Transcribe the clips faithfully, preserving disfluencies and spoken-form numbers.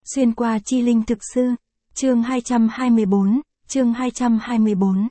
Xuyên qua chi linh thực sư, chương hai trăm hai mươi bốn, chương hai trăm hai mươi bốn.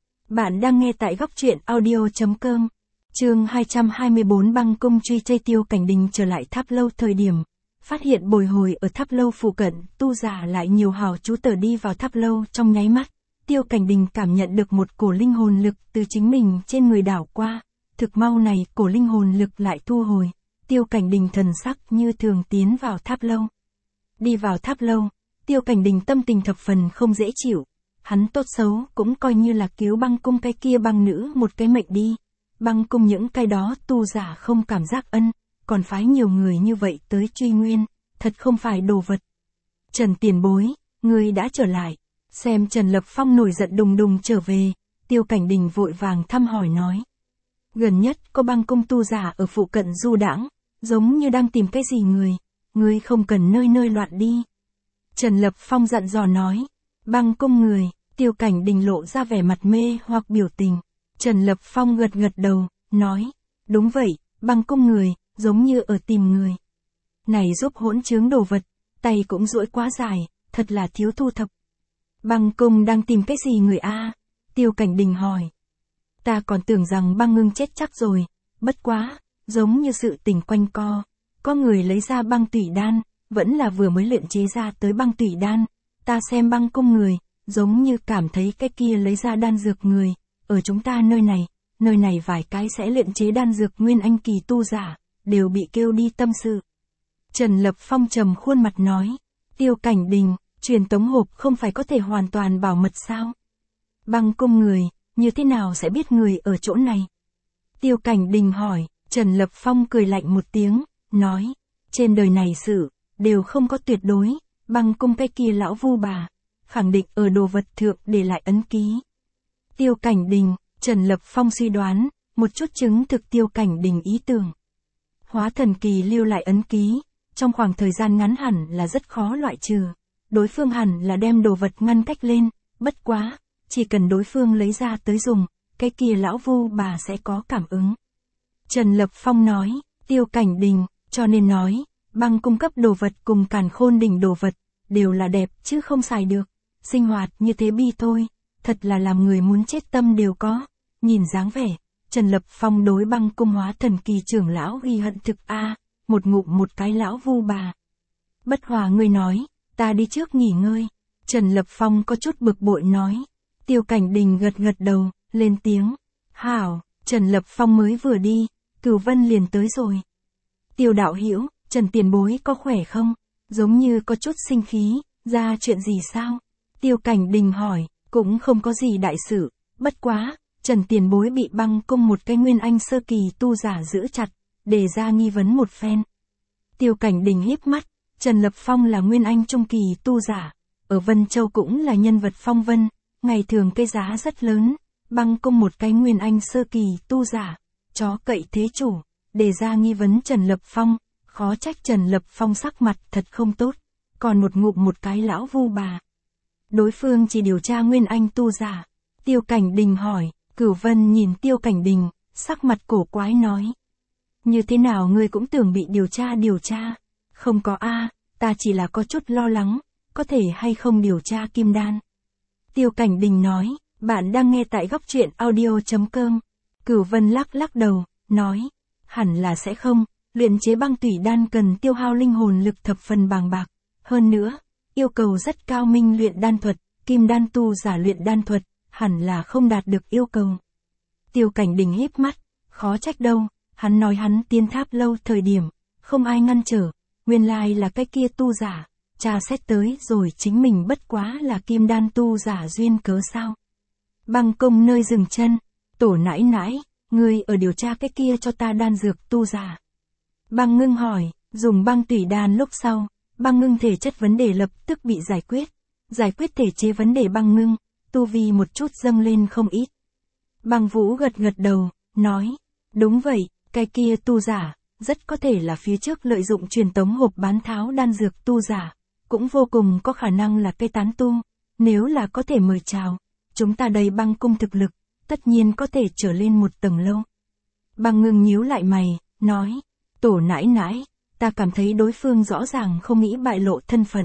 Bạn đang nghe tại góc truyện audio.com. Chương hai trăm hai mươi bốn. Băng cung truy Tây Tiêu Cảnh Đình trở lại Tháp Lâu. Thời điểm phát hiện bồi hồi ở Tháp Lâu phụ cận, tu giả lại nhiều hào chú tờ đi vào Tháp Lâu. Trong nháy mắt, Tiêu Cảnh Đình cảm nhận được một cổ linh hồn lực từ chính mình trên người đảo qua. Thực mau này, cổ linh hồn lực lại thu hồi. Tiêu Cảnh Đình thần sắc như thường tiến vào Tháp Lâu. Đi vào Tháp Lâu, Tiêu Cảnh Đình tâm tình thập phần không dễ chịu. Hắn tốt xấu cũng coi như là cứu băng cung cái kia băng nữ một cái mệnh đi. Băng cung những cái đó tu giả không cảm giác ân, còn phái nhiều người như vậy tới truy nguyên, thật không phải đồ vật. Trần tiền bối, ngươi đã trở lại. Xem Trần Lập Phong nổi giận đùng đùng trở về, Tiêu Cảnh Đình vội vàng thăm hỏi nói. Gần nhất có băng cung tu giả ở phụ cận du đãng, giống như đang tìm cái gì người, ngươi không cần nơi nơi loạn đi. Trần Lập Phong dặn dò nói. Băng cung người, Tiêu Cảnh Đình lộ ra vẻ mặt mê hoặc biểu tình. Trần Lập Phong gật gật đầu, nói. Đúng vậy, băng cung người, giống như ở tìm người. Này giúp hỗn chướng đồ vật, tay cũng duỗi quá dài, thật là thiếu thu thập. Băng cung đang tìm cái gì người a? Tiêu Cảnh Đình hỏi. Ta còn tưởng rằng băng ngưng chết chắc rồi, bất quá, giống như sự tình quanh co. Có người lấy ra băng tủy đan, vẫn là vừa mới luyện chế ra tới băng tủy đan. Ta xem băng cung người, giống như cảm thấy cái kia lấy ra đan dược người. Ở chúng ta nơi này, nơi này vài cái sẽ luyện chế đan dược nguyên anh kỳ tu giả, đều bị kêu đi tâm sự. Trần Lập Phong trầm khuôn mặt nói. Tiêu Cảnh Đình, truyền tống hộp không phải có thể hoàn toàn bảo mật sao? Băng cung người, như thế nào sẽ biết người ở chỗ này? Tiêu Cảnh Đình hỏi. Trần Lập Phong cười lạnh một tiếng, nói. Trên đời này sự, đều không có tuyệt đối. Băng cung cái kia lão vu bà, khẳng định ở đồ vật thượng để lại ấn ký. Tiêu Cảnh Đình, Trần Lập Phong suy đoán, một chút chứng thực Tiêu Cảnh Đình ý tưởng. Hóa thần kỳ lưu lại ấn ký, trong khoảng thời gian ngắn hẳn là rất khó loại trừ. Đối phương hẳn là đem đồ vật ngăn cách lên, bất quá, chỉ cần đối phương lấy ra tới dùng, cái kia lão vu bà sẽ có cảm ứng. Trần Lập Phong nói. Tiêu Cảnh Đình, cho nên nói, băng cung cấp đồ vật cùng Càn Khôn đỉnh đồ vật, đều là đẹp chứ không xài được. Sinh hoạt như thế bi thôi, thật là làm người muốn chết tâm đều có. Nhìn dáng vẻ, Trần Lập Phong đối băng cung hóa thần kỳ trưởng lão ghi hận thực a, một ngụm một cái lão vu bà. Bất hòa ngươi nói, ta đi trước nghỉ ngơi. Trần Lập Phong có chút bực bội nói. Tiêu Cảnh Đình gật gật đầu, lên tiếng. Hảo, Trần Lập Phong mới vừa đi, Cửu Vân liền tới rồi. Tiêu đạo hữu, Trần tiền bối có khỏe không? Giống như có chút sinh khí, ra chuyện gì sao? Tiêu Cảnh Đình hỏi. Cũng không có gì đại sự, bất quá, Trần tiền bối bị băng cung một cái nguyên anh sơ kỳ tu giả giữ chặt, đề ra nghi vấn một phen. Tiêu Cảnh Đình híp mắt, Trần Lập Phong là nguyên anh trung kỳ tu giả, ở Vân Châu cũng là nhân vật phong vân, ngày thường cái giá rất lớn, băng cung một cái nguyên anh sơ kỳ tu giả, chó cậy thế chủ, đề ra nghi vấn Trần Lập Phong, khó trách Trần Lập Phong sắc mặt thật không tốt, còn một ngụm một cái lão vu bà. Đối phương chỉ điều tra nguyên anh tu giả. Tiêu Cảnh Đình hỏi. Cửu Vân nhìn Tiêu Cảnh Đình, sắc mặt cổ quái nói. Như thế nào ngươi cũng tưởng bị điều tra điều tra? Không có a, ta chỉ là có chút lo lắng, có thể hay không điều tra kim đan. Tiêu Cảnh Đình nói. Bạn đang nghe tại góc truyện audio.com. Cửu Vân lắc lắc đầu, nói. Hẳn là sẽ không, luyện chế băng tủy đan cần tiêu hao linh hồn lực thập phần bàng bạc. Hơn nữa, yêu cầu rất cao minh luyện đan thuật, kim đan tu giả luyện đan thuật, hẳn là không đạt được yêu cầu. Tiêu Cảnh Đình híp mắt, khó trách đâu, hắn nói hắn tiến Tháp Lâu thời điểm, không ai ngăn trở, nguyên lai là cái kia tu giả, tra xét tới rồi chính mình bất quá là kim đan tu giả duyên cớ sao. Băng cung nơi dừng chân, tổ nãi nãi, ngươi ở điều tra cái kia cho ta đan dược tu giả. Băng Ngưng hỏi, dùng băng tủy đan lúc sau. Băng Ngưng thể chất vấn đề lập tức bị giải quyết, giải quyết thể chế vấn đề Băng Ngưng, tu vi một chút dâng lên không ít. Băng Vũ gật gật đầu, nói, đúng vậy, cái kia tu giả, rất có thể là phía trước lợi dụng truyền tống hộp bán tháo đan dược tu giả, cũng vô cùng có khả năng là cây tán tu, nếu là có thể mời chào, chúng ta đây băng cung thực lực, tất nhiên có thể trở lên một tầng lâu. Băng Ngưng nhíu lại mày, nói, tổ nãi nãi. Ta cảm thấy đối phương rõ ràng không nghĩ bại lộ thân phận,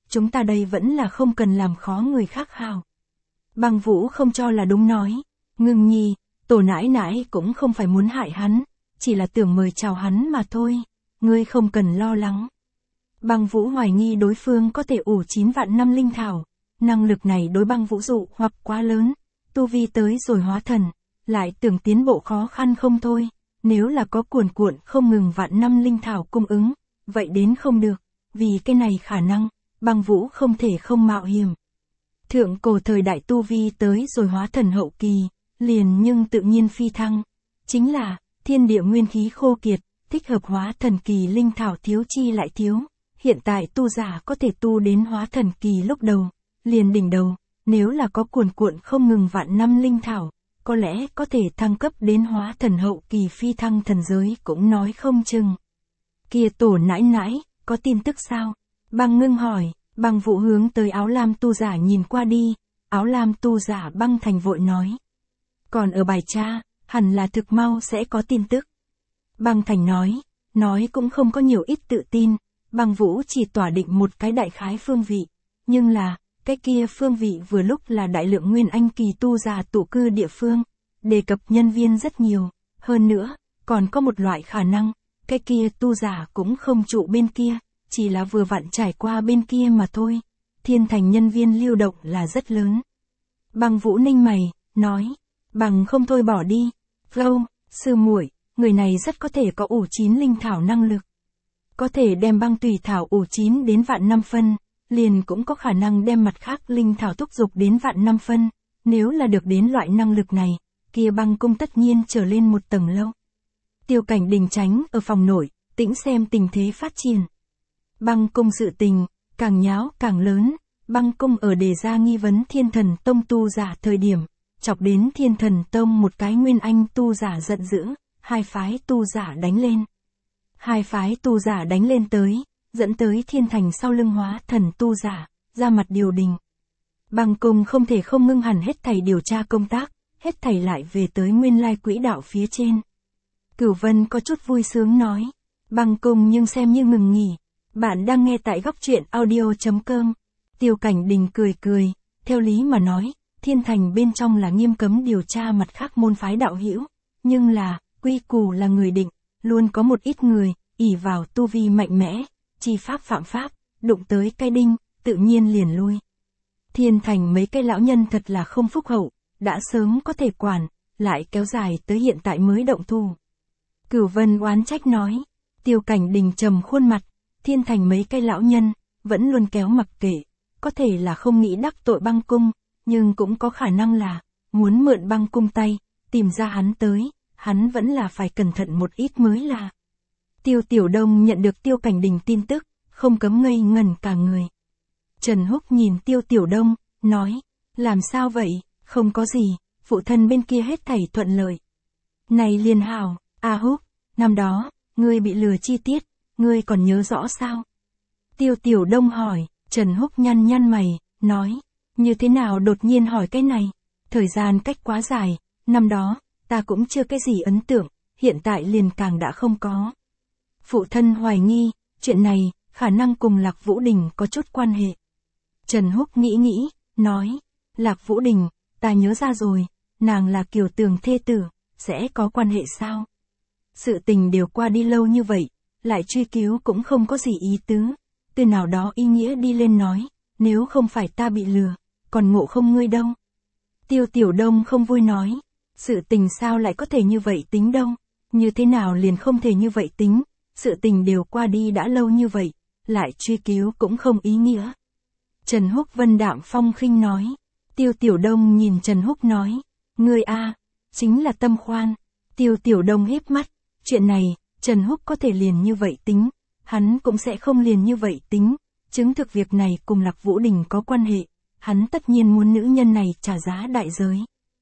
chúng ta đây vẫn là không cần làm khó người khác hào. Băng Vũ không cho là đúng nói, Ngưng Nhi, tổ nãi nãi cũng không phải muốn hại hắn, chỉ là tưởng mời chào hắn mà thôi, ngươi không cần lo lắng. Băng Vũ hoài nghi đối phương có thể ủ chín vạn năm linh thảo, năng lực này đối Băng Vũ dụ hoặc quá lớn, tu vi tới rồi hóa thần, lại tưởng tiến bộ khó khăn không thôi, nếu là có cuồn cuộn không ngừng vạn năm linh thảo cung ứng, vậy đến không được, vì cái này khả năng, Băng Vũ không thể không mạo hiểm. Thượng cổ thời đại tu vi tới rồi hóa thần hậu kỳ, liền nhưng tự nhiên phi thăng, chính là, thiên địa nguyên khí khô kiệt, thích hợp hóa thần kỳ linh thảo thiếu chi lại thiếu, hiện tại tu giả có thể tu đến hóa thần kỳ lúc đầu, liền đỉnh đầu, nếu là có cuồn cuộn không ngừng vạn năm linh thảo, có lẽ có thể thăng cấp đến hóa thần hậu kỳ phi thăng thần giới cũng nói không chừng. Kia tổ nãi nãi, có tin tức sao? Băng Ngưng hỏi, Băng Vũ hướng tới áo lam tu giả nhìn qua đi, áo lam tu giả Băng Thành vội nói. Còn ở bài tra, hẳn là thực mau sẽ có tin tức. Băng Thành nói, nói cũng không có nhiều ít tự tin, Băng Vũ chỉ tỏa định một cái đại khái phương vị, nhưng là, cái kia phương vị vừa lúc là đại lượng nguyên anh kỳ tu giả tụ cư địa phương, đề cập nhân viên rất nhiều, hơn nữa, còn có một loại khả năng, cái kia tu giả cũng không trụ bên kia, chỉ là vừa vặn trải qua bên kia mà thôi, thiên thành nhân viên lưu động là rất lớn. Băng Vũ ninh mày, nói, bằng không thôi bỏ đi, Vô, sư muội, người này rất có thể có ủ chín linh thảo năng lực. Có thể đem băng tùy thảo ủ chín đến vạn năm phân, liền cũng có khả năng đem mặt khác linh thảo thúc dục đến vạn năm phân, nếu là được đến loại năng lực này, kia băng cung tất nhiên trở lên một tầng lâu. Tiêu Cảnh Đình tránh ở phòng nội, tĩnh xem tình thế phát triển. Băng cung sự tình, càng nháo càng lớn, băng cung ở đề ra nghi vấn Thiên Thần Tông tu giả thời điểm, chọc đến Thiên Thần Tông một cái nguyên anh tu giả giận dữ, hai phái tu giả đánh lên. Hai phái tu giả đánh lên tới, dẫn tới Thiên Thành sau lưng hóa thần tu giả, ra mặt điều đình. Băng cung không thể không ngưng hẳn hết thảy điều tra công tác, hết thảy lại về tới nguyên lai quỹ đạo phía trên. Cửu Vân có chút vui sướng nói, băng cung nhưng xem như ngừng nghỉ, bạn đang nghe tại góc truyện audio chấm com. Tiêu Cảnh Đình cười cười, theo lý mà nói, Thiên Thành bên trong là nghiêm cấm điều tra mặt khác môn phái đạo hữu, nhưng là, quy củ là người định, luôn có một ít người, ỷ vào tu vi mạnh mẽ, chi pháp phạm pháp, đụng tới cái đinh, tự nhiên liền lui. Thiên Thành mấy cái lão nhân thật là không phúc hậu, đã sớm có thể quản, lại kéo dài tới hiện tại mới động thủ. Cửu Vân oán trách nói, Tiêu Cảnh Đình trầm khuôn mặt, Thiên Thành mấy cái lão nhân, vẫn luôn kéo mặc kệ, có thể là không nghĩ đắc tội băng cung, nhưng cũng có khả năng là, muốn mượn băng cung tay, tìm ra hắn tới, hắn vẫn là phải cẩn thận một ít mới là. Tiêu Tiểu Đông nhận được Tiêu Cảnh Đình tin tức, không cấm ngây ngẩn cả người. Trần Húc nhìn Tiêu Tiểu Đông, nói, làm sao vậy, không có gì, phụ thân bên kia hết thảy thuận lợi. Này liền hảo, A Húc, năm đó, ngươi bị lừa chi tiết, ngươi còn nhớ rõ sao? Tiêu Tiểu Đông hỏi, Trần Húc nhăn nhăn mày, nói, như thế nào đột nhiên hỏi cái này, thời gian cách quá dài, năm đó, ta cũng chưa cái gì ấn tượng, hiện tại liền càng đã không có. Phụ thân hoài nghi, chuyện này, khả năng cùng Lạc Vũ Đình có chút quan hệ. Trần Húc nghĩ nghĩ, nói, Lạc Vũ Đình, ta nhớ ra rồi, nàng là Kiều Tường thê tử, sẽ có quan hệ sao? Sự tình đều qua đi lâu như vậy, lại truy cứu cũng không có gì ý tứ, từ nào đó ý nghĩa đi lên nói, nếu không phải ta bị lừa, còn ngộ không ngươi đâu. Tiêu Tiểu Đông không vui nói, sự tình sao lại có thể như vậy tính đâu, như thế nào liền không thể như vậy tính, sự tình đều qua đi đã lâu như vậy, lại truy cứu cũng không ý nghĩa. Trần Húc vân đạm phong khinh nói, Tiêu Tiểu Đông nhìn Trần Húc nói, ngươi a, chính là tâm khoan. Tiêu Tiểu Đông híp mắt, chuyện này, Trần Húc có thể liền như vậy tính, hắn cũng sẽ không liền như vậy tính, chứng thực việc này cùng Lạc Vũ Đình có quan hệ, hắn tất nhiên muốn nữ nhân này trả giá đại giới.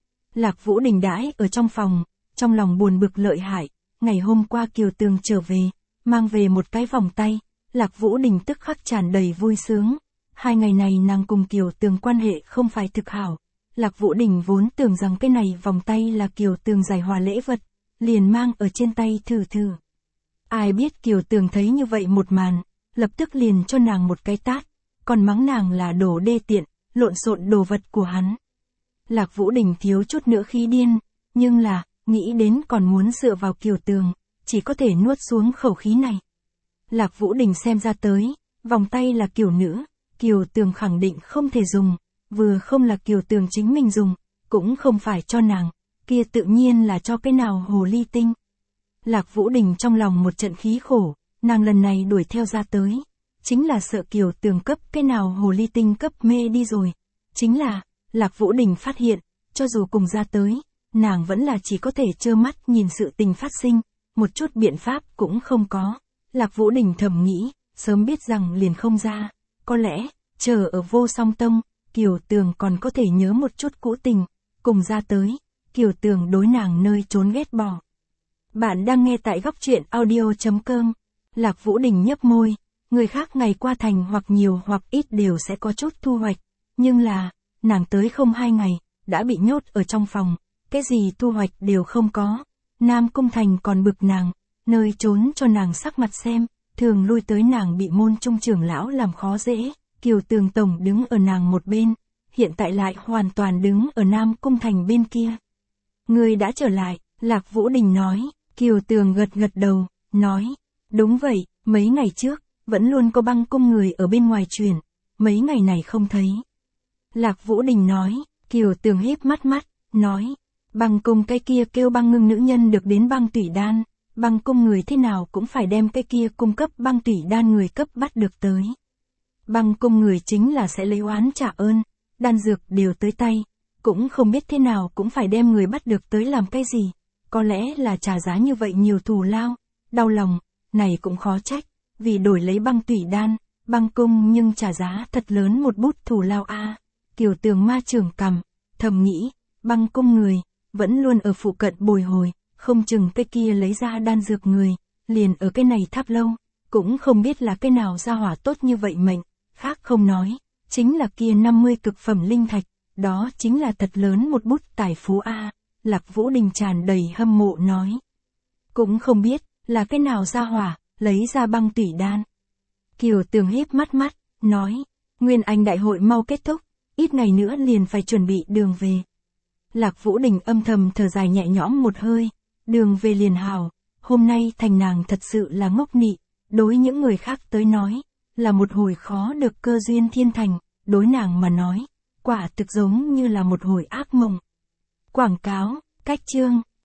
Lạc Vũ Đình đãi ở trong phòng, trong lòng buồn bực lợi hại, ngày hôm qua Kiều Tường trở về, mang về một cái vòng tay, Lạc Vũ Đình tức khắc tràn đầy vui sướng. Hai ngày này nàng cùng Kiều Tường quan hệ không phải thực hảo, Lạc Vũ Đình vốn tưởng rằng cái này vòng tay là Kiều Tường giải hòa lễ vật, liền mang ở trên tay thử thử. Ai biết Kiều Tường thấy như vậy một màn, lập tức liền cho nàng một cái tát, còn mắng nàng là đồ đê tiện, lộn xộn đồ vật của hắn. Lạc Vũ Đình thiếu chút nữa khí điên, nhưng là, nghĩ đến còn muốn dựa vào Kiều Tường, chỉ có thể nuốt xuống khẩu khí này. Lạc Vũ Đình xem ra tới, vòng tay là Kiều nữ, Kiều Tường khẳng định không thể dùng, vừa không là Kiều Tường chính mình dùng, cũng không phải cho nàng, kia tự nhiên là cho cái nào hồ ly tinh. Lạc Vũ Đình trong lòng một trận khí khổ, nàng lần này đuổi theo ra tới, chính là sợ Kiều Tường cấp cái nào hồ ly tinh cấp mê đi rồi. Chính là, Lạc Vũ Đình phát hiện, cho dù cùng ra tới, nàng vẫn là chỉ có thể trơ mắt nhìn sự tình phát sinh, một chút biện pháp cũng không có. Lạc Vũ Đình thầm nghĩ, sớm biết rằng liền không ra, có lẽ, chờ ở Vô Song Tông, Kiều Tường còn có thể nhớ một chút cũ tình, cùng ra tới, Kiều Tường đối nàng nơi trốn ghét bỏ. Bạn đang nghe tại góc truyện audio chấm com. Lạc Vũ Đình nhấp môi, người khác ngày qua thành hoặc nhiều hoặc ít đều sẽ có chút thu hoạch, nhưng là, nàng tới không hai ngày, đã bị nhốt ở trong phòng, cái gì thu hoạch đều không có. Nam Cung Thành còn bực nàng, nơi trốn cho nàng sắc mặt xem, thường lui tới nàng bị môn trung trưởng lão làm khó dễ, Kiều Tường tổng đứng ở nàng một bên, hiện tại lại hoàn toàn đứng ở Nam Cung Thành bên kia. Người đã trở lại, Lạc Vũ Đình nói, Kiều Tường gật gật đầu, nói, đúng vậy, mấy ngày trước, vẫn luôn có băng cung người ở bên ngoài truyền, mấy ngày này không thấy. Lạc Vũ Đình nói, Kiều Tường híp mắt mắt, nói, băng cung cái kia kêu băng ngưng nữ nhân được đến băng tủy đan, băng cung người thế nào cũng phải đem cái kia cung cấp băng tủy đan người cấp bắt được tới. Băng cung người chính là sẽ lấy oán trả ơn, đan dược đều tới tay, cũng không biết thế nào cũng phải đem người bắt được tới làm cái gì, có lẽ là trả giá như vậy nhiều thù lao, đau lòng, này cũng khó trách, vì đổi lấy băng tủy đan, băng cung nhưng trả giá thật lớn một bút thù lao a. À. Kiều Tường ma trưởng cằm, thầm nghĩ, băng cung người, vẫn luôn ở phụ cận bồi hồi, không chừng cái kia lấy ra đan dược người, liền ở cái này tháp lâu, cũng không biết là cái nào ra hỏa tốt như vậy mệnh, khác không nói, chính là kia năm mươi cực phẩm linh thạch, đó chính là thật lớn một bút tài phú a. À. Lạc Vũ Đình tràn đầy hâm mộ nói. Cũng không biết, là cái nào ra hỏa, lấy ra băng tủy đan. Kiều Tường híp mắt mắt, nói, Nguyên Anh đại hội mau kết thúc, ít ngày nữa liền phải chuẩn bị đường về. Lạc Vũ Đình âm thầm thở dài nhẹ nhõm một hơi, đường về liền hào, hôm nay thành nàng thật sự là ngốc nị, đối những người khác tới nói, là một hồi khó được cơ duyên thiên thành, đối nàng mà nói, quả thực giống như là một hồi ác mộng. Quảng cáo, cách chương.